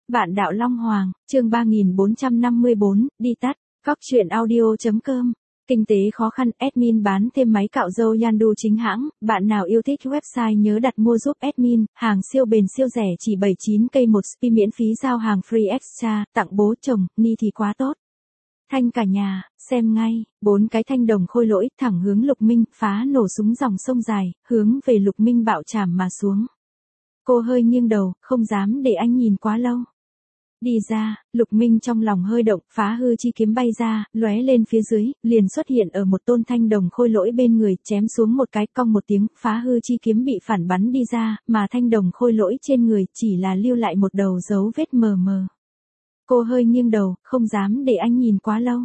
Bạn đạo Long Hoàng, chương 3454, đi tắt, Cóc truyện audio.com. Kinh tế khó khăn, admin bán thêm máy cạo râu Yandu chính hãng, bạn nào yêu thích website nhớ đặt mua giúp admin, hàng siêu bền siêu rẻ chỉ 79k một spi miễn phí giao hàng free extra, tặng bố chồng, ni thì quá tốt. Thanh cả nhà, xem ngay, 4 cái thanh đồng khôi lỗi thẳng hướng Lục Minh, phá nổ súng dòng sông dài, hướng về Lục Minh bạo chảm mà xuống. Cô hơi nghiêng đầu, không dám để anh nhìn quá lâu. Đi ra, Lục Minh trong lòng hơi động, phá hư chi kiếm bay ra, lóe lên phía dưới, liền xuất hiện ở một tôn thanh đồng khôi lỗi bên người, chém xuống một cái, cong một tiếng, phá hư chi kiếm bị phản bắn đi ra, mà thanh đồng khôi lỗi trên người chỉ là lưu lại một đầu dấu vết mờ mờ. Cô hơi nghiêng đầu, không dám để anh nhìn quá lâu.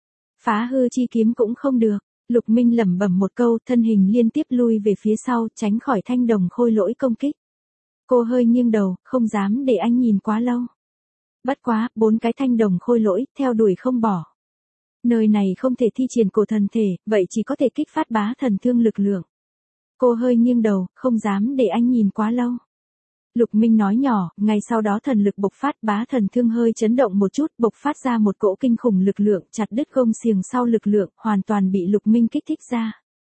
Phá hư chi kiếm cũng không được. Lục Minh lẩm bẩm một câu, thân hình liên tiếp lui về phía sau, tránh khỏi thanh đồng khôi lỗi công kích. Cô hơi nghiêng đầu, không dám để anh nhìn quá lâu. Bất quá, 4 cái thanh đồng khôi lỗi, theo đuổi không bỏ. Nơi này không thể thi triển cổ thần thể, vậy chỉ có thể kích phát bá thần thương lực lượng. Cô hơi nghiêng đầu, không dám để anh nhìn quá lâu. Lục Minh nói nhỏ, ngay sau đó thần lực bộc phát, bá thần thương hơi chấn động một chút, bộc phát ra một cỗ kinh khủng lực lượng, chặt đứt gông xiềng sau lực lượng, hoàn toàn bị Lục Minh kích thích ra.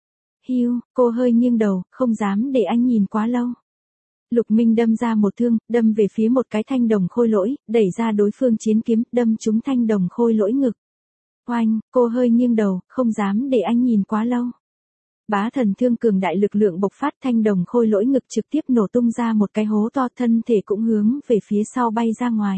Hiu, cô hơi nghiêng đầu, không dám để anh nhìn quá lâu. Lục Minh đâm ra một thương, đâm về phía một cái thanh đồng khôi lỗi, đẩy ra đối phương chiến kiếm, đâm trúng thanh đồng khôi lỗi ngực. Oanh, cô hơi nghiêng đầu, không dám để anh nhìn quá lâu. Bá thần thương cường đại lực lượng bộc phát, thanh đồng khôi lỗi ngực trực tiếp nổ tung ra một cái hố to, thân thể cũng hướng về phía sau bay ra ngoài.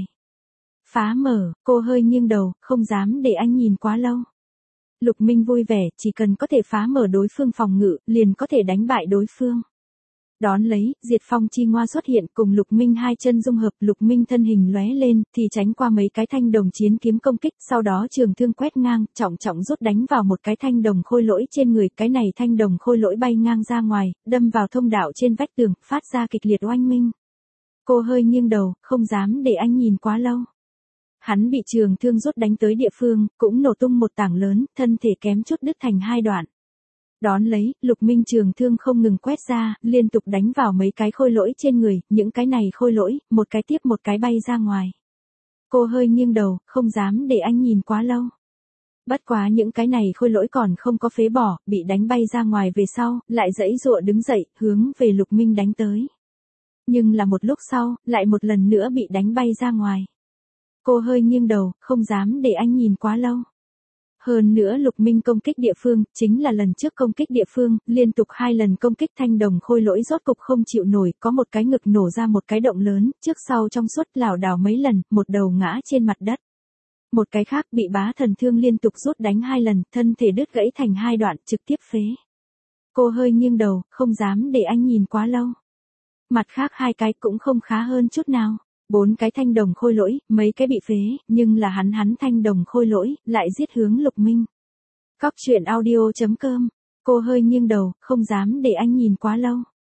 Phá mở, cô hơi nghiêng đầu, không dám để anh nhìn quá lâu. Lục Minh vui vẻ, chỉ cần có thể phá mở đối phương phòng ngự, liền có thể đánh bại đối phương. Đón lấy, Diệt Phong chi ngoa xuất hiện cùng Lục Minh hai chân dung hợp, Lục Minh thân hình lóe lên, thì tránh qua mấy cái thanh đồng chiến kiếm công kích, sau đó trường thương quét ngang, trọng trọng rút đánh vào một cái thanh đồng khôi lỗi trên người, cái này thanh đồng khôi lỗi bay ngang ra ngoài, đâm vào thông đạo trên vách tường, phát ra kịch liệt oanh minh. Cô hơi nghiêng đầu, không dám để anh nhìn quá lâu. Hắn bị trường thương rút đánh tới địa phương, cũng nổ tung một tảng lớn, thân thể kém chút đứt thành hai đoạn. Đón lấy, Lục Minh trường thương không ngừng quét ra, liên tục đánh vào mấy cái khôi lỗi trên người, những cái này khôi lỗi, một cái tiếp một cái bay ra ngoài. Cô hơi nghiêng đầu, không dám để anh nhìn quá lâu. Bất quá những cái này khôi lỗi còn không có phế bỏ, bị đánh bay ra ngoài về sau, lại giãy giụa đứng dậy, hướng về Lục Minh đánh tới. Nhưng là một lúc sau, lại một lần nữa bị đánh bay ra ngoài. Cô hơi nghiêng đầu, không dám để anh nhìn quá lâu. Hơn nữa Lục Minh công kích địa phương, chính là lần trước công kích địa phương, liên tục 2 lần công kích thanh đồng khôi lỗi rốt cục không chịu nổi, có một cái ngực nổ ra một cái động lớn, trước sau trong suốt lảo đảo mấy lần, một đầu ngã trên mặt đất. Một cái khác bị bá thần thương liên tục rút đánh 2 lần, thân thể đứt gãy thành 2 đoạn, trực tiếp phế. Cô hơi nghiêng đầu, không dám để anh nhìn quá lâu. Mặt khác 2 cái cũng không khá hơn chút nào. 4 cái thanh đồng khôi lỗi, mấy cái bị phế, nhưng là hắn thanh đồng khôi lỗi, lại giết hướng Lục Minh. Cóc truyện audio.com. Cô hơi nghiêng đầu, không dám để anh nhìn quá lâu.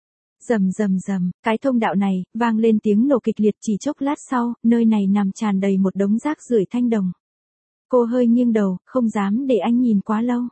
Rầm rầm rầm, cái thông đạo này, vang lên tiếng nổ kịch liệt, chỉ chốc lát sau, nơi này nằm tràn đầy một đống rác rưởi thanh đồng. Cô hơi nghiêng đầu, không dám để anh nhìn quá lâu.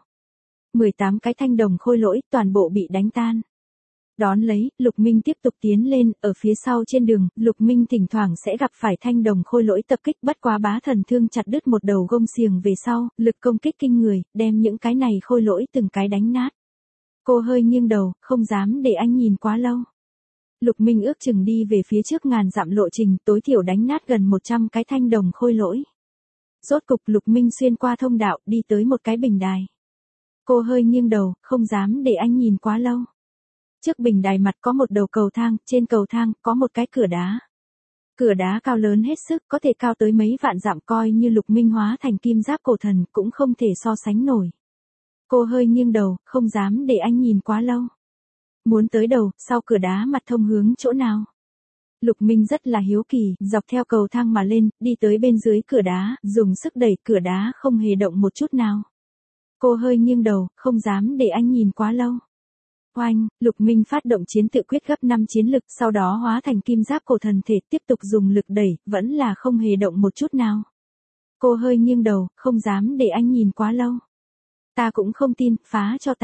18 cái thanh đồng khôi lỗi, toàn bộ bị đánh tan. Đón lấy, Lục Minh tiếp tục tiến lên, ở phía sau trên đường, Lục Minh thỉnh thoảng sẽ gặp phải thanh đồng khôi lỗi tập kích, bất quá bá thần thương chặt đứt một đầu gông xiềng về sau, lực công kích kinh người, đem những cái này khôi lỗi từng cái đánh nát. Cô hơi nghiêng đầu, không dám để anh nhìn quá lâu. Lục Minh ước chừng đi về phía trước ngàn dặm lộ trình, tối thiểu đánh nát gần 100 cái thanh đồng khôi lỗi. Rốt cục Lục Minh xuyên qua thông đạo, đi tới một cái bình đài. Cô hơi nghiêng đầu, không dám để anh nhìn quá lâu. Trước bình đài mặt có một đầu cầu thang, trên cầu thang có một cái cửa đá. Cửa đá cao lớn hết sức, có thể cao tới mấy vạn dặm, coi như Lục Minh hóa thành kim giáp cổ thần cũng không thể so sánh nổi. Cô hơi nghiêng đầu, không dám để anh nhìn quá lâu. Muốn tới đầu, sau cửa đá mặt thông hướng chỗ nào? Lục Minh rất là hiếu kỳ, dọc theo cầu thang mà lên, đi tới bên dưới cửa đá, dùng sức đẩy cửa đá không hề động một chút nào. Cô hơi nghiêng đầu, không dám để anh nhìn quá lâu. Oanh, Lục Minh phát động chiến tự quyết gấp 5 chiến lực, sau đó hóa thành kim giáp cổ thần thể, tiếp tục dùng lực đẩy, vẫn là không hề động một chút nào. Cô hơi nghiêng đầu, không dám để anh nhìn quá lâu. Ta cũng không tin, phá cho ta.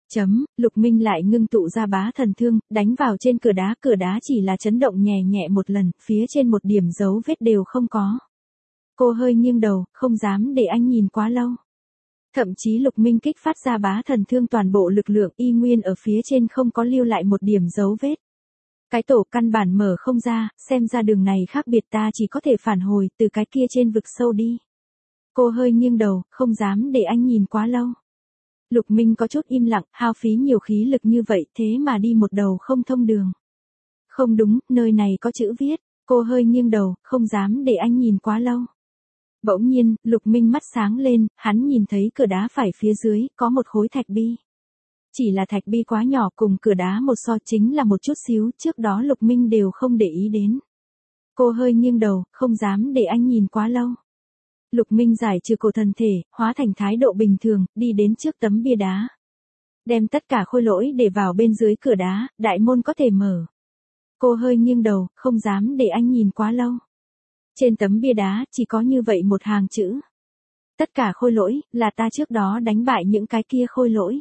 Lục Minh lại ngưng tụ ra bá thần thương, đánh vào trên cửa đá chỉ là chấn động nhẹ nhẹ một lần, phía trên một điểm dấu vết đều không có. Cô hơi nghiêng đầu, không dám để anh nhìn quá lâu. Thậm chí Lục Minh kích phát ra bá thần thương toàn bộ lực lượng y nguyên ở phía trên không có lưu lại một điểm dấu vết. Cái tổ căn bản mở không ra, xem ra đường này khác biệt ta chỉ có thể phản hồi từ cái kia trên vực sâu đi. Cô hơi nghiêng đầu, không dám để anh nhìn quá lâu. Lục Minh có chút im lặng, hao phí nhiều khí lực như vậy thế mà đi một đầu không thông đường. Không đúng, nơi này có chữ viết. Cô hơi nghiêng đầu, không dám để anh nhìn quá lâu. Bỗng nhiên, Lục Minh mắt sáng lên, hắn nhìn thấy cửa đá phải phía dưới, có một khối thạch bi. Chỉ là thạch bi quá nhỏ cùng cửa đá một so chính là một chút xíu, trước đó Lục Minh đều không để ý đến. Cô hơi nghiêng đầu, không dám để anh nhìn quá lâu. Lục Minh giải trừ cổ thần thể, hóa thành thái độ bình thường, đi đến trước tấm bia đá. Đem tất cả khôi lỗi để vào bên dưới cửa đá, đại môn có thể mở. Cô hơi nghiêng đầu, không dám để anh nhìn quá lâu. Trên tấm bia đá, chỉ có như vậy một hàng chữ. Tất cả khôi lỗi, là ta trước đó đánh bại những cái kia khôi lỗi.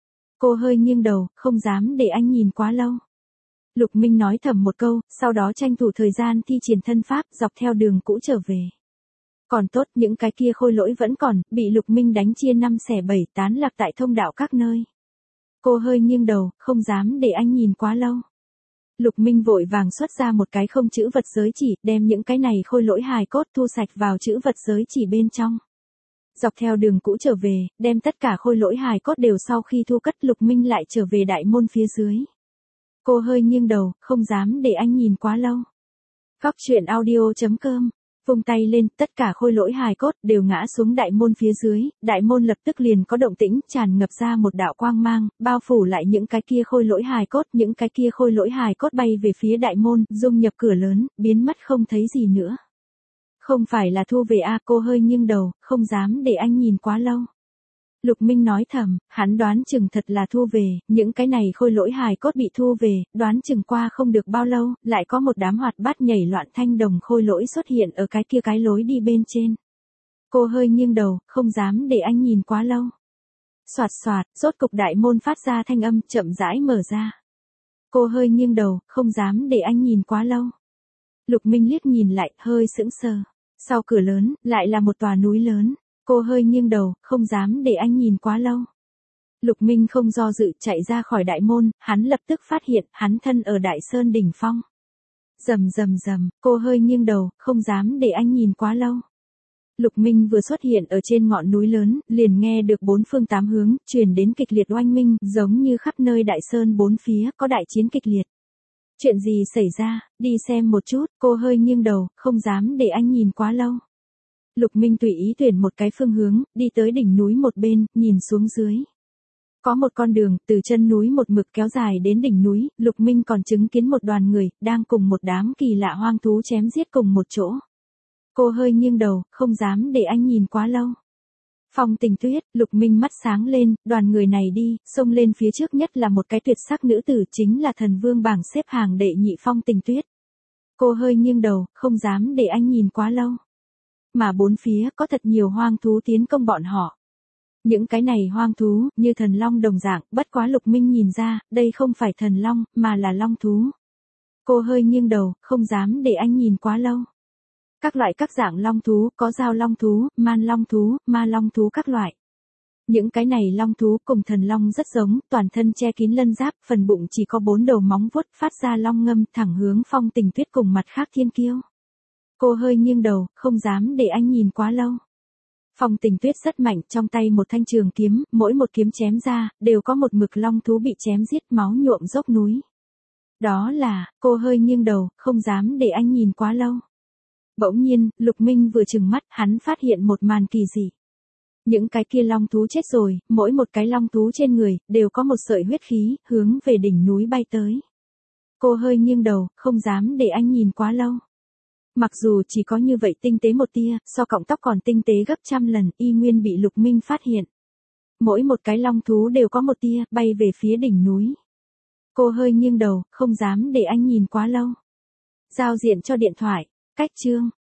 Cô hơi nghiêng đầu, không dám để anh nhìn quá lâu. Lục Minh nói thầm một câu, sau đó tranh thủ thời gian thi triển thân pháp dọc theo đường cũ trở về. Còn tốt những cái kia khôi lỗi vẫn còn, bị Lục Minh đánh chia 5 xẻ 7 tán lạc tại thông đạo các nơi. Cô hơi nghiêng đầu, không dám để anh nhìn quá lâu. Lục Minh vội vàng xuất ra một cái không chữ vật giới chỉ, đem những cái này khôi lỗi hài cốt thu sạch vào chữ vật giới chỉ bên trong. Dọc theo đường cũ trở về, đem tất cả khôi lỗi hài cốt đều sau khi thu cất Lục Minh lại trở về đại môn phía dưới. Cô hơi nghiêng đầu, không dám để anh nhìn quá lâu. Góc truyện audio.com. Vung tay lên, tất cả khôi lỗi hài cốt đều ngã xuống đại môn phía dưới, đại môn lập tức liền có động tĩnh, tràn ngập ra một đạo quang mang, bao phủ lại những cái kia khôi lỗi hài cốt, những cái kia khôi lỗi hài cốt bay về phía đại môn, dung nhập cửa lớn, biến mất không thấy gì nữa. Không phải là thu về a, cô hơi nghiêng đầu, không dám để anh nhìn quá lâu. Lục Minh nói thầm, hắn đoán chừng thật là thu về, những cái này khôi lỗi hài cốt bị thu về, đoán chừng qua không được bao lâu, lại có một đám hoạt bát nhảy loạn thanh đồng khôi lỗi xuất hiện ở cái kia cái lối đi bên trên. Cô hơi nghiêng đầu, không dám để anh nhìn quá lâu. Soạt soạt, rốt cục đại môn phát ra thanh âm, chậm rãi mở ra. Cô hơi nghiêng đầu, không dám để anh nhìn quá lâu. Lục Minh liếc nhìn lại, hơi sững sờ. Sau cửa lớn, lại là một tòa núi lớn. Cô hơi nghiêng đầu, không dám để anh nhìn quá lâu. Lục Minh không do dự chạy ra khỏi đại môn, hắn lập tức phát hiện hắn thân ở Đại Sơn đỉnh phong. Rầm rầm rầm, cô hơi nghiêng đầu, không dám để anh nhìn quá lâu. Lục Minh vừa xuất hiện ở trên ngọn núi lớn, liền nghe được bốn phương tám hướng, truyền đến kịch liệt oanh minh, giống như khắp nơi Đại Sơn bốn phía có đại chiến kịch liệt. Chuyện gì xảy ra, đi xem một chút, cô hơi nghiêng đầu, không dám để anh nhìn quá lâu. Lục Minh tùy ý tuyển một cái phương hướng, đi tới đỉnh núi một bên, nhìn xuống dưới. Có một con đường, từ chân núi một mực kéo dài đến đỉnh núi, Lục Minh còn chứng kiến một đoàn người, đang cùng một đám kỳ lạ hoang thú chém giết cùng một chỗ. Cô hơi nghiêng đầu, không dám để anh nhìn quá lâu. Phong Tình Tuyết, Lục Minh mắt sáng lên, đoàn người này đi, xông lên phía trước nhất là một cái tuyệt sắc nữ tử chính là thần vương bảng xếp hàng đệ nhị Phong Tình Tuyết. Cô hơi nghiêng đầu, không dám để anh nhìn quá lâu. Mà bốn phía có thật nhiều hoang thú tiến công bọn họ. Những cái này hoang thú, như thần long đồng dạng, bất quá Lục Minh nhìn ra, đây không phải thần long, mà là long thú. Cô hơi nghiêng đầu, không dám để anh nhìn quá lâu. Các loại các dạng long thú, có dao long thú, man long thú, ma long thú các loại. Những cái này long thú cùng thần long rất giống, toàn thân che kín lân giáp, phần bụng chỉ có 4 đầu móng vuốt phát ra long ngâm thẳng hướng Phong Tình Tuyết cùng mặt khác thiên kiêu. Cô hơi nghiêng đầu, không dám để anh nhìn quá lâu. Phong Tình Tuyết rất mạnh, trong tay một thanh trường kiếm, mỗi một kiếm chém ra, đều có một mực long thú bị chém giết máu nhuộm dốc núi. Đó là, cô hơi nghiêng đầu, không dám để anh nhìn quá lâu. Bỗng nhiên, Lục Minh vừa trừng mắt, hắn phát hiện một màn kỳ dị. Những cái kia long thú chết rồi, mỗi một cái long thú trên người, đều có một sợi huyết khí, hướng về đỉnh núi bay tới. Cô hơi nghiêng đầu, không dám để anh nhìn quá lâu. Mặc dù chỉ có như vậy tinh tế một tia, so cọng tóc còn tinh tế gấp trăm lần, y nguyên bị Lục Minh phát hiện. Mỗi một cái long thú đều có một tia, bay về phía đỉnh núi. Cô hơi nghiêng đầu, không dám để anh nhìn quá lâu. Giao diện cho điện thoại, cách chương.